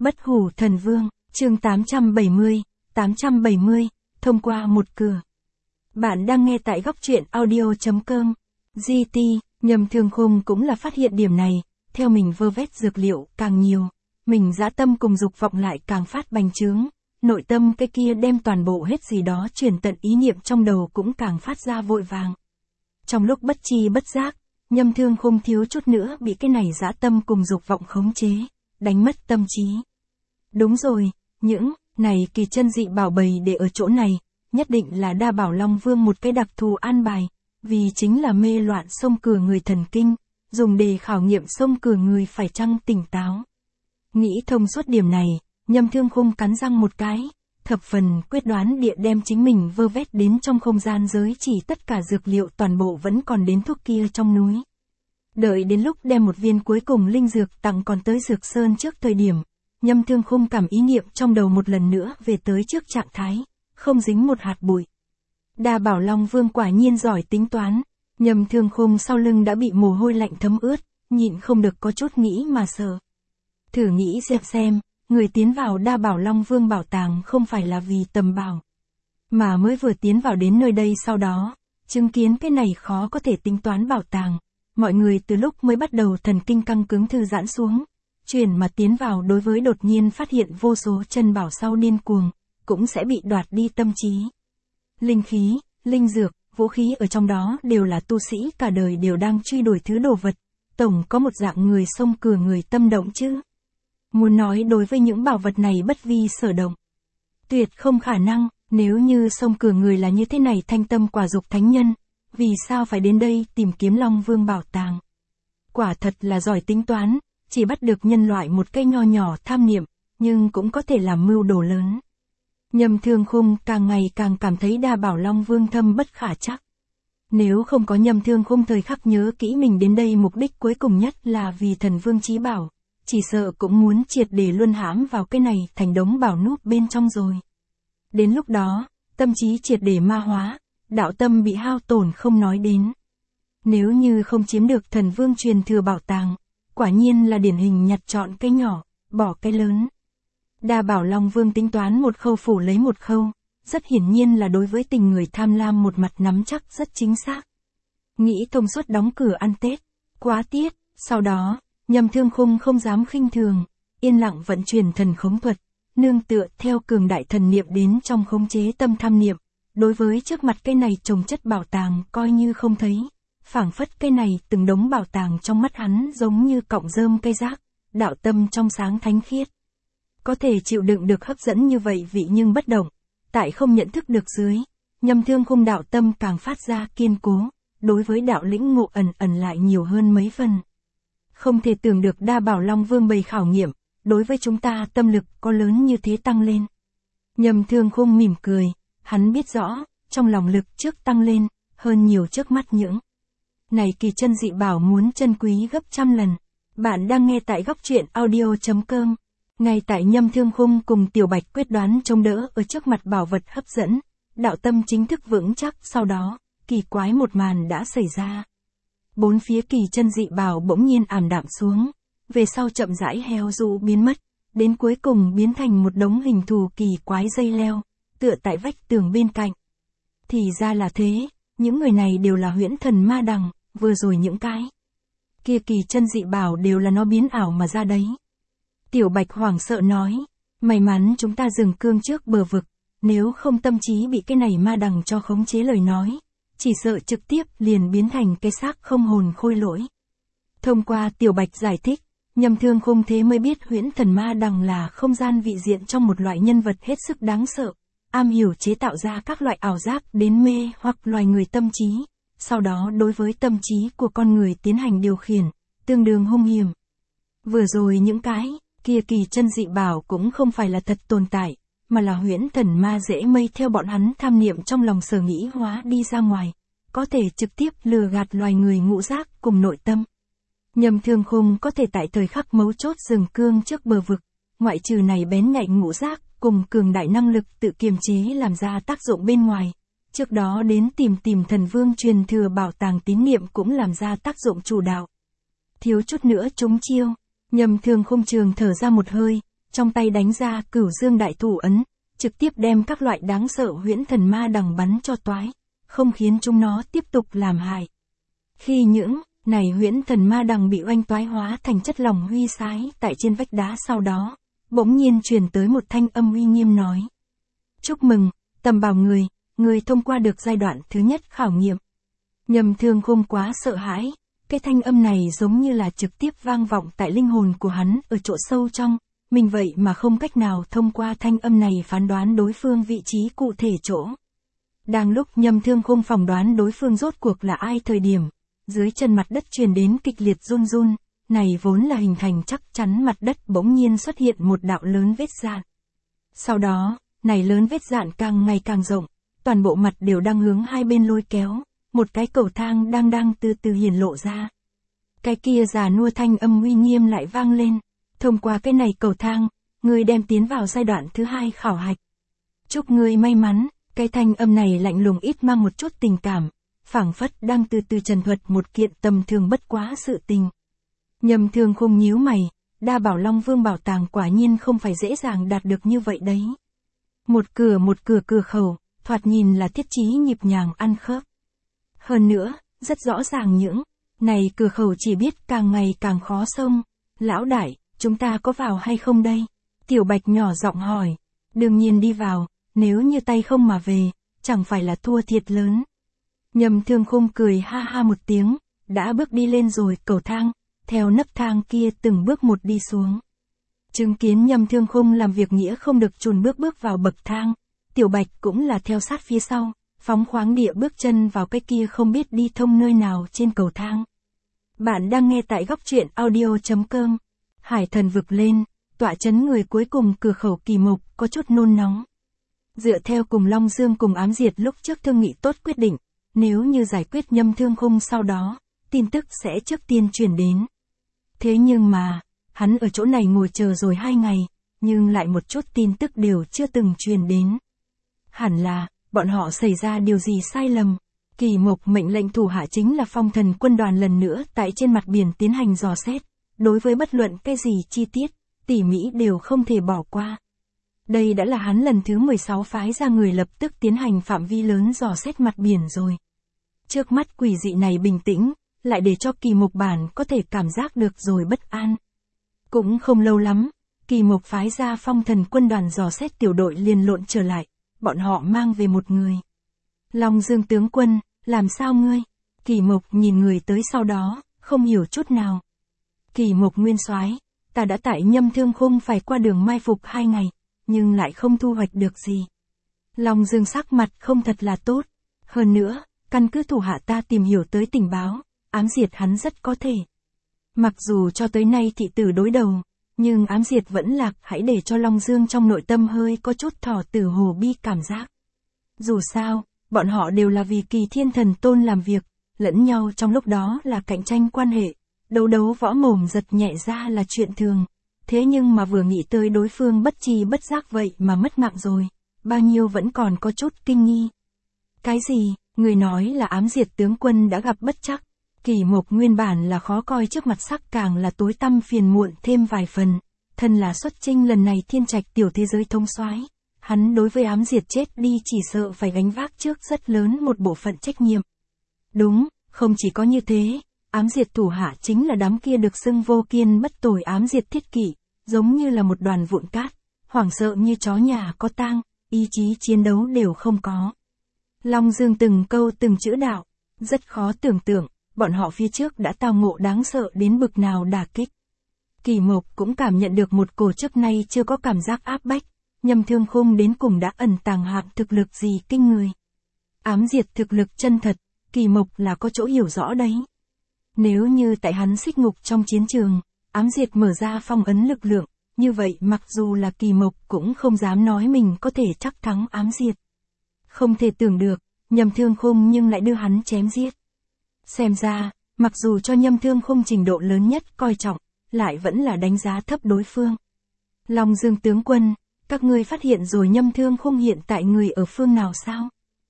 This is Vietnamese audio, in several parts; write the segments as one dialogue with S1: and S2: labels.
S1: Bất hủ thần vương, chương 870, thông qua một cửa. Bạn đang nghe tại góc truyện audio.com. GT, Nhâm Thương Khung cũng là phát hiện điểm này, theo mình vơ vét dược liệu càng nhiều, mình dã tâm cùng dục vọng lại càng phát bành trướng, nội tâm cái kia đem toàn bộ hết gì đó truyền tận ý niệm trong đầu cũng càng phát ra vội vàng. Trong lúc bất chi bất giác, Nhâm Thương Khung thiếu chút nữa bị cái này dã tâm cùng dục vọng khống chế, đánh mất tâm trí. Đúng rồi, những này kỳ chân dị bảo bầy để ở chỗ này, nhất định là Đa Bảo Long Vương một cái đặc thù an bài, vì chính là mê loạn xông cửa người thần kinh, dùng để khảo nghiệm xông cửa người phải chăng tỉnh táo. Nghĩ thông suốt điểm này, Nhâm Thương Khung cắn răng một cái, thập phần quyết đoán địa đem chính mình vơ vét đến trong không gian giới chỉ tất cả dược liệu toàn bộ vẫn còn đến thuốc kia trong núi. Đợi đến lúc đem một viên cuối cùng linh dược tặng còn tới Dược Sơn trước thời điểm, Nhâm Thương Khung cảm ý niệm trong đầu một lần nữa về tới trước trạng thái, không dính một hạt bụi. Đa Bảo Long Vương quả nhiên giỏi tính toán, Nhâm Thương Khung sau lưng đã bị mồ hôi lạnh thấm ướt, nhịn không được có chút nghĩ mà sợ. Thử nghĩ xem, người tiến vào Đa Bảo Long Vương bảo tàng không phải là vì tầm bảo, mà mới vừa tiến vào đến nơi đây sau đó, chứng kiến cái này khó có thể tính toán bảo tàng, mọi người từ lúc mới bắt đầu thần kinh căng cứng thư giãn xuống, chuyển mà tiến vào đối với đột nhiên phát hiện vô số chân bảo sau điên cuồng, cũng sẽ bị đoạt đi tâm trí. Linh khí, linh dược, vũ khí ở trong đó đều là tu sĩ cả đời đều đang truy đuổi thứ đồ vật, tổng có một dạng người xông cửa người tâm động chứ. Muốn nói đối với những bảo vật này bất vi sở động, tuyệt không khả năng, nếu như xông cửa người là như thế này thanh tâm quả dục thánh nhân, vì sao phải đến đây tìm kiếm Long Vương bảo tàng? Quả thật là giỏi tính toán, chỉ bắt được nhân loại một cây nho nhỏ tham niệm, nhưng cũng có thể làm mưu đồ lớn. Nhâm Thương Khung càng ngày càng cảm thấy Đa Bảo Long Vương thâm bất khả trắc. Nếu không có Nhâm Thương Khung thời khắc nhớ kỹ mình đến đây mục đích cuối cùng nhất là vì thần vương chí bảo, chỉ sợ cũng muốn triệt để luân hãm vào cái này thành đống bảo núp bên trong rồi. Đến lúc đó, tâm trí triệt để ma hóa, đạo tâm bị hao tổn không nói đến. Nếu như không chiếm được thần vương truyền thừa bảo tàng, quả nhiên là điển hình nhặt chọn cái nhỏ, bỏ cái lớn. Đa Bảo Long Vương tính toán một khâu phủ lấy một khâu, rất hiển nhiên là đối với tình người tham lam một mặt nắm chắc rất chính xác. Nghĩ thông suốt đóng cửa ăn Tết, quá tiết, sau đó, Nhâm Thương Khung không dám khinh thường, yên lặng vận chuyển thần khống thuật, nương tựa theo cường đại thần niệm đến trong khống chế tâm tham niệm, đối với trước mặt cây này trồng chất bảo tàng coi như không thấy, phảng phất cây này từng đống bảo tàng trong mắt hắn giống như cọng rơm cây rác, đạo tâm trong sáng thánh khiết. Có thể chịu đựng được hấp dẫn như vậy vị nhưng bất động, tại không nhận thức được dưới, Nhâm Thương Khung đạo tâm càng phát ra kiên cố, đối với đạo lĩnh ngộ ẩn lại nhiều hơn mấy phần. Không thể tưởng được Đa Bảo Long Vương bày khảo nghiệm, đối với chúng ta tâm lực có lớn như thế tăng lên. Nhâm Thương Khung mỉm cười, hắn biết rõ, trong lòng lực trước tăng lên, hơn nhiều trước mắt những này kỳ chân dị bảo muốn chân quý gấp trăm lần. Bạn đang nghe tại góc truyện audio.com. Ngay tại Nhâm Thương Khung cùng Tiểu Bạch quyết đoán chống đỡ ở trước mặt bảo vật hấp dẫn, đạo tâm chính thức vững chắc, sau đó, kỳ quái một màn đã xảy ra. Bốn phía kỳ chân dị bảo bỗng nhiên ảm đạm xuống, về sau chậm rãi heo rụ biến mất, đến cuối cùng biến thành một đống hình thù kỳ quái dây leo, tựa tại vách tường bên cạnh. Thì ra là thế, những người này đều là huyễn thần ma đằng, vừa rồi những cái kia kỳ chân dị bảo đều là nó biến ảo mà ra đấy. Tiểu Bạch hoảng sợ nói, may mắn chúng ta dừng cương trước bờ vực, nếu không tâm trí bị cái này ma đằng cho khống chế lời nói, chỉ sợ trực tiếp liền biến thành cái xác không hồn khôi lỗi. Thông qua Tiểu Bạch giải thích, Nhâm Thương Khung thế mới biết huyễn thần ma đằng là không gian vị diện trong một loại nhân vật hết sức đáng sợ, am hiểu chế tạo ra các loại ảo giác đến mê hoặc loài người tâm trí, sau đó đối với tâm trí của con người tiến hành điều khiển, tương đương hung hiểm. Vừa rồi những cái kia kỳ chân dị bảo cũng không phải là thật tồn tại, mà là huyễn thần ma dễ mây theo bọn hắn tham niệm trong lòng sở nghĩ hóa đi ra ngoài, có thể trực tiếp lừa gạt loài người ngũ giác cùng nội tâm. Nhâm Thương Khung có thể tại thời khắc mấu chốt dừng cương trước bờ vực, ngoại trừ này bén nhạy ngũ giác cùng cường đại năng lực tự kiềm chế làm ra tác dụng bên ngoài, trước đó đến tìm thần vương truyền thừa bảo tàng tín niệm cũng làm ra tác dụng chủ đạo. Thiếu chút nữa trúng chiêu, Nhâm Thương Khung trường thở ra một hơi, trong tay đánh ra Cửu Dương Đại Thủ ấn, trực tiếp đem các loại đáng sợ huyễn thần ma đằng bắn cho toái, không khiến chúng nó tiếp tục làm hại. Khi những này huyễn thần ma đằng bị oanh toái hóa thành chất lỏng huy sái tại trên vách đá sau đó, bỗng nhiên truyền tới một thanh âm uy nghiêm nói. Chúc mừng, Tầm Bảo người thông qua được giai đoạn thứ nhất khảo nghiệm. Nhâm Thương Khung quá sợ hãi, cái thanh âm này giống như là trực tiếp vang vọng tại linh hồn của hắn ở chỗ sâu trong, mình vậy mà không cách nào thông qua thanh âm này phán đoán đối phương vị trí cụ thể chỗ. Đang lúc Nhâm Thương Khung phỏng đoán đối phương rốt cuộc là ai thời điểm, dưới chân mặt đất truyền đến kịch liệt run run, này vốn là hình thành chắc chắn mặt đất bỗng nhiên xuất hiện một đạo lớn vết dạn. Sau đó, này lớn vết dạn càng ngày càng rộng, toàn bộ mặt đều đang hướng hai bên lôi kéo, một cái cầu thang đang từ từ hiển lộ ra. Cái kia già nua thanh âm uy nghiêm lại vang lên, thông qua cái này cầu thang, ngươi đem tiến vào giai đoạn thứ hai khảo hạch. Chúc ngươi may mắn, cái thanh âm này lạnh lùng ít mang một chút tình cảm, phảng phất đang từ từ trần thuật một kiện tầm thường bất quá sự tình. Nhâm Thương Khung nhíu mày, Đa Bảo Long Vương bảo tàng quả nhiên không phải dễ dàng đạt được như vậy đấy. Một cửa cửa khẩu, thoạt nhìn là thiết chí nhịp nhàng ăn khớp. Hơn nữa, rất rõ ràng những này cửa khẩu chỉ biết càng ngày càng khó xông. Lão đại, chúng ta có vào hay không đây? Tiểu Bạch nhỏ giọng hỏi. Đương nhiên đi vào, nếu như tay không mà về, chẳng phải là thua thiệt lớn. Nhâm Thương Khung cười ha ha một tiếng, đã bước đi lên rồi cầu thang, theo nấc thang kia từng bước một đi xuống. Chứng kiến Nhâm Thương Khung làm việc nghĩa không được chùn bước vào bậc thang, Tiểu Bạch cũng là theo sát phía sau, phóng khoáng địa bước chân vào cái kia không biết đi thông nơi nào trên cầu thang. Bạn đang nghe tại góc truyện audio.com. Hải thần vực lên, tọa chấn người cuối cùng cửa khẩu Kỳ Mục có chút nôn nóng. Dựa theo cùng Long Dương cùng Ám Diệt lúc trước thương nghị tốt quyết định, nếu như giải quyết Nhâm Thương Khung sau đó, tin tức sẽ trước tiên truyền đến. Thế nhưng mà, hắn ở chỗ này ngồi chờ rồi 2 ngày, nhưng lại một chút tin tức đều chưa từng truyền đến. Hẳn là, bọn họ xảy ra điều gì sai lầm. Kỳ Mục mệnh lệnh thủ hạ chính là Phong Thần quân đoàn lần nữa tại trên mặt biển tiến hành dò xét, đối với bất luận cái gì chi tiết, tỉ mỉ đều không thể bỏ qua. Đây đã là hắn lần thứ 16 phái ra người lập tức tiến hành phạm vi lớn dò xét mặt biển rồi. Trước mắt quỷ dị này bình tĩnh, lại để cho Kỳ Mục bản có thể cảm giác được rồi bất an. Cũng không lâu lắm, Kỳ Mục phái ra Phong Thần quân đoàn dò xét tiểu đội liền lộn trở lại, bọn họ mang về một người. Long Dương tướng quân, làm sao ngươi? Kỳ Mục nhìn người tới sau đó, không hiểu chút nào. Kỳ Mục nguyên soái, ta đã tại Nhâm Thương Khung phải qua đường mai phục 2 ngày, nhưng lại không thu hoạch được gì. Long Dương sắc mặt không thật là tốt. Hơn nữa, căn cứ thủ hạ ta tìm hiểu tới tình báo, Ám Diệt hắn rất có thể. Mặc dù cho tới nay thị tử đối đầu, nhưng Ám Diệt vẫn lạc, hãy để cho Long Dương trong nội tâm hơi có chút thỏ tử hồ bi cảm giác. Dù sao, bọn họ đều là vì Kỳ Thiên Thần Tôn làm việc, lẫn nhau trong lúc đó là cạnh tranh quan hệ, đấu võ mồm giật nhẹ ra là chuyện thường. Thế nhưng mà vừa nghĩ tới đối phương bất tri bất giác vậy mà mất mạng rồi, bao nhiêu vẫn còn có chút kinh nghi. Cái gì, người nói là Ám Diệt tướng quân đã gặp bất trắc. Kỳ Mục nguyên bản là khó coi trước mặt sắc càng là tối tăm phiền muộn thêm vài phần, thân là xuất chinh lần này thiên trạch tiểu thế giới thông soái, hắn đối với Ám Diệt chết đi chỉ sợ phải gánh vác trước rất lớn một bộ phận trách nhiệm. Đúng, không chỉ có như thế, Ám Diệt thủ hạ chính là đám kia được xưng vô kiên bất tồi Ám Diệt thiết kỷ, giống như là một đoàn vụn cát, hoảng sợ như chó nhà có tang, ý chí chiến đấu đều không có. Long Dương từng câu từng chữ đạo, rất khó tưởng tượng, bọn họ phía trước đã tao ngộ đáng sợ đến bực nào đả kích. Kỳ Mục cũng cảm nhận được một cổ trước nay chưa có cảm giác áp bách, Nhâm Thương Khung đến cùng đã ẩn tàng hạng thực lực gì kinh người. Ám Diệt thực lực chân thật, Kỳ Mục là có chỗ hiểu rõ đấy. Nếu như tại hắn xích ngục trong chiến trường, Ám Diệt mở ra phong ấn lực lượng, như vậy mặc dù là Kỳ Mục cũng không dám nói mình có thể chắc thắng Ám Diệt. Không thể tưởng được, Nhâm Thương Khung nhưng lại đưa hắn chém giết. Xem ra, mặc dù cho Nhâm Thương Khung trình độ lớn nhất coi trọng, lại vẫn là đánh giá thấp đối phương. Long Dương tướng quân, các ngươi phát hiện rồi Nhâm Thương Khung hiện tại người ở phương nào sao?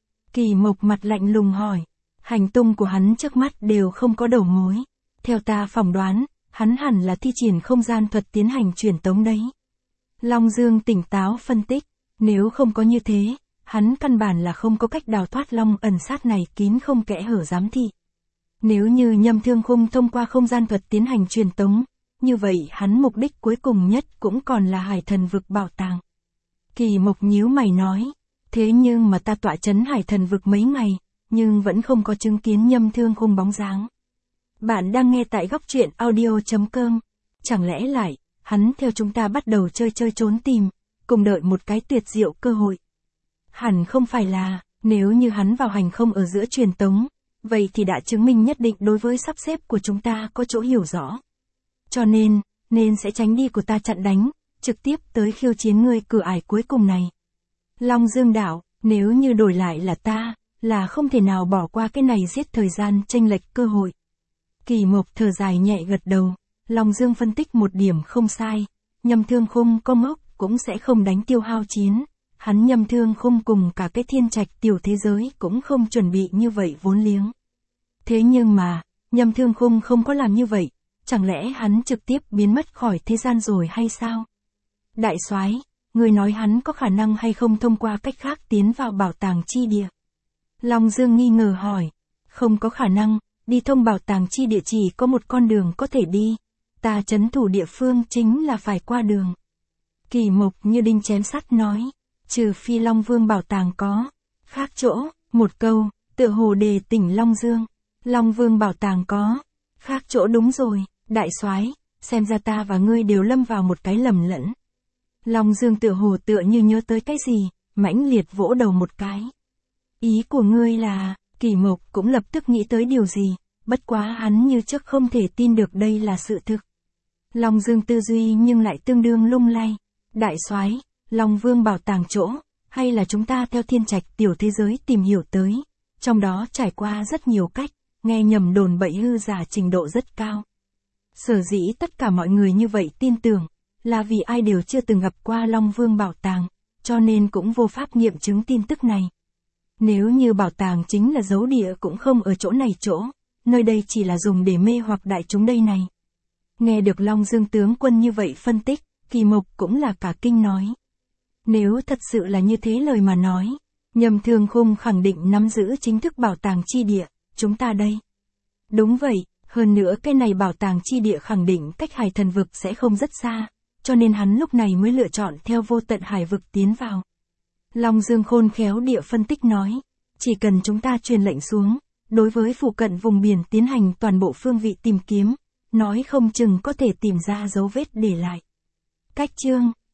S1: Kỳ Mục mặt lạnh lùng hỏi. Hành tung của hắn trước mắt đều không có đầu mối. Theo ta phỏng đoán, hắn hẳn là thi triển không gian thuật tiến hành truyền tống đấy. Long Dương tỉnh táo phân tích, nếu không có như thế, hắn căn bản là không có cách đào thoát Long ẩn sát này kín không kẽ hở giám thị. Nếu như Nhâm Thương Khung thông qua không gian thuật tiến hành truyền tống, như vậy hắn mục đích cuối cùng nhất cũng còn là Hải Thần vực bảo tàng. Kỳ Mộc nhíu mày nói, thế nhưng mà ta tọa trấn Hải Thần vực mấy ngày, nhưng vẫn không có chứng kiến Nhâm Thương Khung bóng dáng. Bạn đang nghe tại góc truyện audio.com. Chẳng lẽ lại, hắn theo chúng ta bắt đầu chơi trốn tìm, cùng đợi một cái tuyệt diệu cơ hội. Hẳn không phải là, nếu như hắn vào hành không ở giữa truyền tống, vậy thì đã chứng minh nhất định đối với sắp xếp của chúng ta có chỗ hiểu rõ. Cho nên sẽ tránh đi của ta chặn đánh, trực tiếp tới khiêu chiến ngươi cửa ải cuối cùng này. Long Dương đạo, nếu như đổi lại là ta, là không thể nào bỏ qua cái này giết thời gian chênh lệch cơ hội. Kỳ Mộc thở dài nhẹ gật đầu, Long Dương phân tích một điểm không sai, Nhâm Thương Khung có ngốc cũng sẽ không đánh tiêu hao chiến, hắn Nhâm Thương Khung cùng cả cái thiên trạch tiểu thế giới cũng không chuẩn bị như vậy vốn liếng. Thế nhưng mà, Nhâm Thương Khung không có làm như vậy, chẳng lẽ hắn trực tiếp biến mất khỏi thế gian rồi hay sao? Đại soái, người nói hắn có khả năng hay không thông qua cách khác tiến vào bảo tàng chi địa? Long Dương nghi ngờ hỏi, không có khả năng, đi thông bảo tàng chi địa chỉ có một con đường có thể đi, ta trấn thủ địa phương chính là phải qua đường. Kỳ Mộc như đinh chém sắt nói, trừ phi Long Vương bảo tàng có khác chỗ, một câu, tựa hồ đề tỉnh Long Dương. Long Vương bảo tàng có khác chỗ đúng rồi, đại soái, xem ra ta và ngươi đều lâm vào một cái lầm lẫn. Long Dương tựa hồ tựa như nhớ tới cái gì, mãnh liệt vỗ đầu một cái. Ý của ngươi là, Kỳ Mộc cũng lập tức nghĩ tới điều gì, bất quá hắn như trước không thể tin được đây là sự thực. Long Dương tư duy nhưng lại tương đương lung lay. Đại soái, Long Vương bảo tàng chỗ, hay là chúng ta theo thiên trạch tiểu thế giới tìm hiểu tới, trong đó trải qua rất nhiều cách, nghe nhầm đồn bậy hư giả trình độ rất cao. Sở dĩ tất cả mọi người như vậy tin tưởng, là vì ai đều chưa từng gặp qua Long Vương bảo tàng, cho nên cũng vô pháp nghiệm chứng tin tức này. Nếu như bảo tàng chính là dấu địa cũng không ở chỗ này chỗ, nơi đây chỉ là dùng để mê hoặc đại chúng đây này. Nghe được Long Dương tướng quân như vậy phân tích, Kỳ Mộc cũng là cả kinh nói. Nếu thật sự là như thế lời mà nói, Nhâm Thương Khung khẳng định nắm giữ chính thức bảo tàng chi địa, chúng ta đây. Đúng vậy, hơn nữa cái này bảo tàng chi địa khẳng định cách Hải Thần vực sẽ không rất xa, cho nên hắn lúc này mới lựa chọn theo vô tận hải vực tiến vào. Long Dương khôn khéo địa phân tích nói, chỉ cần chúng ta truyền lệnh xuống, đối với phụ cận vùng biển tiến hành toàn bộ phương vị tìm kiếm, nói không chừng có thể tìm ra dấu vết để lại. Cách chương